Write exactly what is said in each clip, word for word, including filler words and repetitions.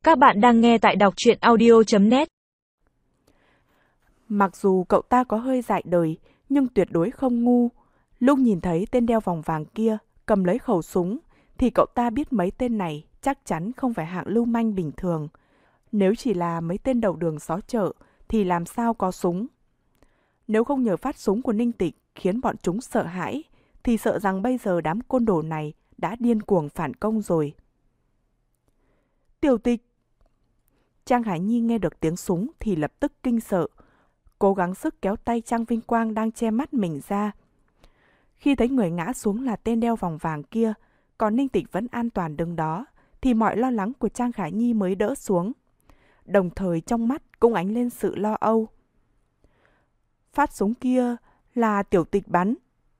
Các bạn đang nghe tại đọc truyện audio chấm net. Mặc dù cậu ta có hơi dại đời, nhưng tuyệt đối không ngu. Lúc nhìn thấy tên đeo vòng vàng kia cầm lấy khẩu súng, thì cậu ta biết mấy tên này chắc chắn không phải hạng lưu manh bình thường. Nếu chỉ là mấy tên đầu đường xó chợ, thì làm sao có súng? Nếu không nhờ phát súng của Ninh Tịch khiến bọn chúng sợ hãi, thì sợ rằng bây giờ đám côn đồ này đã điên cuồng phản công rồi. Tiểu Tịch! Trang Hải Nhi nghe được tiếng súng thì lập tức kinh sợ, cố gắng sức kéo tay Trang Vinh Quang đang che mắt mình ra. Khi thấy người ngã xuống là tên đeo vòng vàng kia, còn Ninh Tịch vẫn an toàn đứng đó, thì mọi lo lắng của Trang Khải Nhi mới đỡ xuống. Đồng thời trong mắt cũng ánh lên sự lo âu. Phát súng kia là Tiểu Tịch bắn.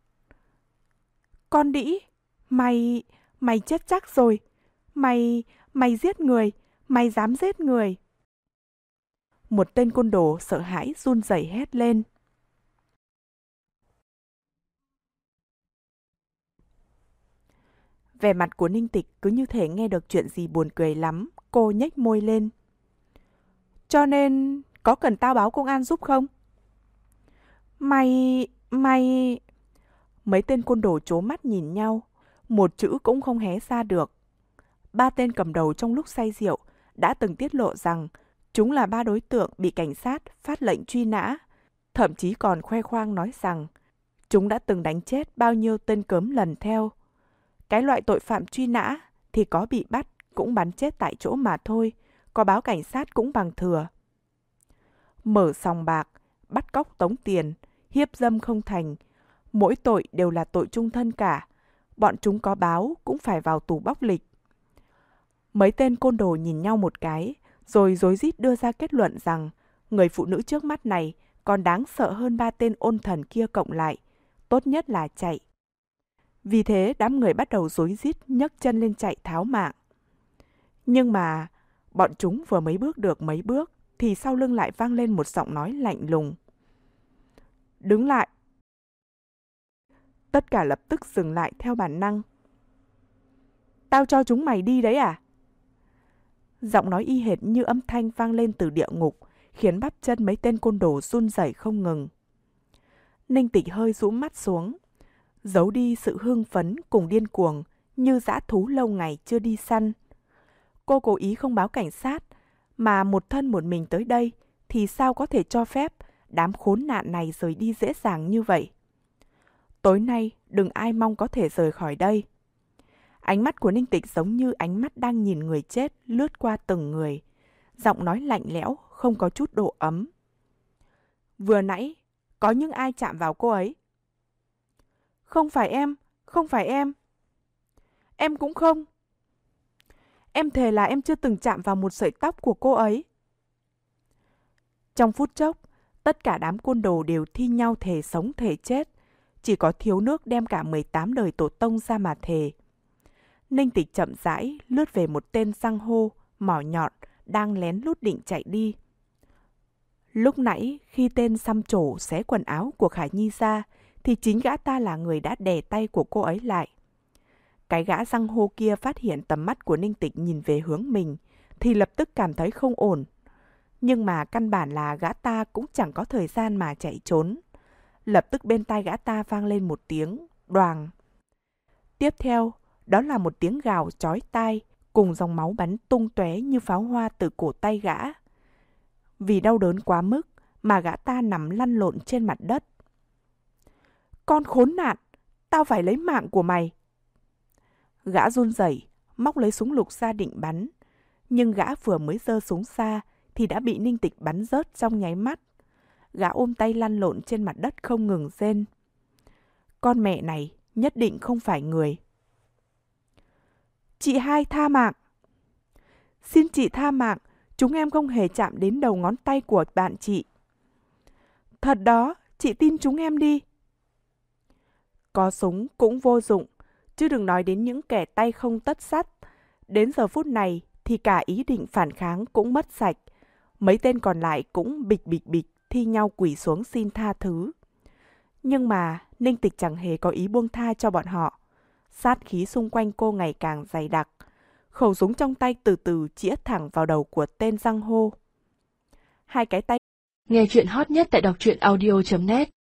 Con đĩ, mày, mày chết chắc rồi. Mày, mày giết người, mày dám giết người. Một tên côn đồ sợ hãi run rẩy hét lên. Vẻ mặt của Ninh Tịch cứ như thể nghe được chuyện gì buồn cười lắm, cô nhếch môi lên. Cho nên, có cần tao báo công an giúp không? Mày, mày... Mấy tên côn đồ trố mắt nhìn nhau, một chữ cũng không hé ra được. Ba tên cầm đầu trong lúc say rượu đã từng tiết lộ rằng chúng là ba đối tượng bị cảnh sát phát lệnh truy nã, thậm chí còn khoe khoang nói rằng chúng đã từng đánh chết bao nhiêu tên cớm lần theo. Cái loại tội phạm truy nã thì có bị bắt cũng bắn chết tại chỗ mà thôi, có báo cảnh sát cũng bằng thừa. Mở sòng bạc, bắt cóc tống tiền, hiếp dâm không thành, mỗi tội đều là tội chung thân cả, bọn chúng có báo cũng phải vào tù bóc lịch. Mấy tên côn đồ nhìn nhau một cái, rồi rối rít đưa ra kết luận rằng người phụ nữ trước mắt này còn đáng sợ hơn ba tên ôn thần kia cộng lại, tốt nhất là chạy. Vì thế đám người bắt đầu rối rít nhấc chân lên chạy tháo mạng. Nhưng mà bọn chúng vừa mới bước được mấy bước thì sau lưng lại vang lên một giọng nói lạnh lùng. Đứng lại! Tất cả lập tức dừng lại theo bản năng. Tao cho chúng mày đi đấy à? Giọng nói y hệt như âm thanh vang lên từ địa ngục, khiến bắp chân mấy tên côn đồ run rẩy không ngừng. Ninh Tịch hơi rũ mắt xuống, giấu đi sự hưng phấn cùng điên cuồng như dã thú lâu ngày chưa đi săn. Cô cố ý không báo cảnh sát, mà một thân một mình tới đây thì sao có thể cho phép đám khốn nạn này rời đi dễ dàng như vậy. Tối nay đừng ai mong có thể rời khỏi đây. Ánh mắt của Ninh Tịch giống như ánh mắt đang nhìn người chết lướt qua từng người. Giọng nói lạnh lẽo, không có chút độ ấm. Vừa nãy, có những ai chạm vào cô ấy? Không phải em, không phải em. Em cũng không. Em thề là em chưa từng chạm vào một sợi tóc của cô ấy. Trong phút chốc, tất cả đám côn đồ đều thi nhau thề sống thề chết. Chỉ có thiếu nước đem cả mười tám đời tổ tông ra mà thề. Ninh Tịch chậm rãi lướt về một tên giang hô, mỏ nhọn, đang lén lút định chạy đi. Lúc nãy, khi tên xăm trổ xé quần áo của Khải Nhi ra, thì chính gã ta là người đã đè tay của cô ấy lại. Cái gã giang hô kia phát hiện tầm mắt của Ninh Tịch nhìn về hướng mình, thì lập tức cảm thấy không ổn. Nhưng mà căn bản là gã ta cũng chẳng có thời gian mà chạy trốn. Lập tức bên tai gã ta vang lên một tiếng đoàng. Tiếp theo, đó là một tiếng gào chói tai cùng dòng máu bắn tung tóe như pháo hoa từ cổ tay gã. Vì đau đớn quá mức mà gã ta nằm lăn lộn trên mặt đất. Con khốn nạn, tao phải lấy mạng của mày. Gã run rẩy, móc lấy súng lục ra định bắn. Nhưng gã vừa mới giơ súng ra thì đã bị Ninh Tịch bắn rớt trong nháy mắt. Gã ôm tay lăn lộn trên mặt đất không ngừng rên. Con mẹ này nhất định không phải người. Chị hai tha mạng. Xin chị tha mạng, chúng em không hề chạm đến đầu ngón tay của bạn chị. Thật đó, chị tin chúng em đi. Có súng cũng vô dụng, chứ đừng nói đến những kẻ tay không tất sắt. Đến giờ phút này thì cả ý định phản kháng cũng mất sạch. Mấy tên còn lại cũng bịch bịch bịch thi nhau quỳ xuống xin tha thứ. Nhưng mà Ninh Tịch chẳng hề có ý buông tha cho bọn họ. Sát khí xung quanh cô ngày càng dày đặc. Khẩu súng trong tay từ từ chĩa thẳng vào đầu của tên giang hô. Hai cái tay. Nghe chuyện hot nhất tại đọc truyện audio chấm net